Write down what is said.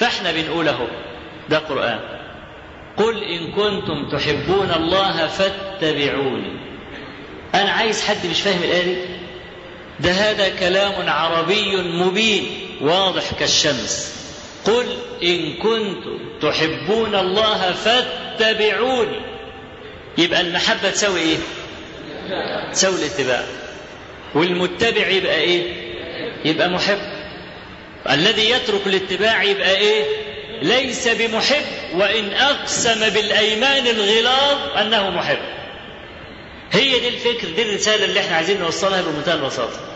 فاحنا بنقوله ده قرآن. قل إن كنتم تحبون الله فاتبعوني. أنا عايز حد مش فاهم الآية دي؟ ده هذا كلام عربي مبين واضح كالشمس. قل إن كنتم تحبون الله فاتبعوني. يبقى المحبة تساوي إيه؟ تساوي الاتباع. والمتبع يبقى إيه؟ يبقى محب. الذي يترك الاتباع يبقى إيه؟ ليس بمحب، وإن أقسم بالأيمان الغلاظ أنه محب. هي دي الفكر، دي الرسالة اللي احنا عايزين نوصلها بمنتهى البساطة.